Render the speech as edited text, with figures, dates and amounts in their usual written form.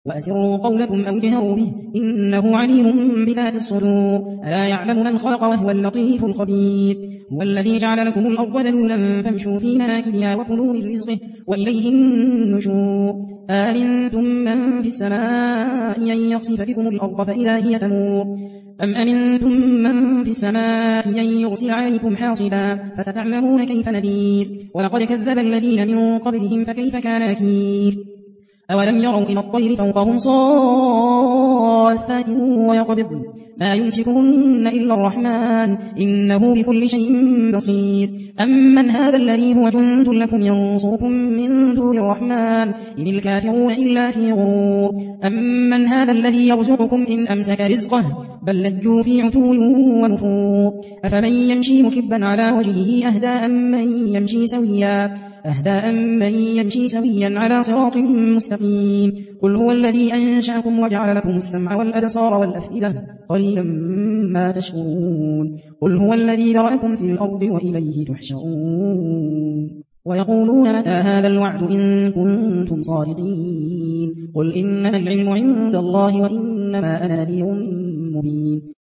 وأسروا قولكم أو اجهروا به إنه عليم بذات الصدور ألا يعلم من خلق وهو اللطيف الخبير هو الذي جعل لكم الأرض ذلولا فامشوا في مناكبها وكلوا من رزقه وإليه النشور أأمنتم من في السماء أن يخسف بكم الأرض فإذا هي تمور أم أمنتم من في السماء أن يرسل عليكم حاصبا فستعلمون كيف نذير ولقد كذب الذين من قبلهم فكيف كان نكير أولم يروا إلى الطير فوقهم صافات ويقبضن ما يمسكهن إلا الرحمن إنه بكل شيء بصير أمن هذا الذي هو جند لكم ينصركم من دون الرحمن إن الكافرون إلا في غرور أمن هذا الذي يرزقكم إن أمسك رزقه بل لجوا في عتو ونفور أفمن يمشي مكبا على وجهه أهدى من يمشي سويا على صراط مستقيم قل هو الذي أنشأكم وجعل لكم السمع والأبصار والأفئدة قليلا ما تشكرون قل هو الذي ذرأكم في الأرض وإليه تحشرون ويقولون متى هذا الوعد إن كنتم صادقين قل إنما العلم عند الله وإنما أنا نذير مبين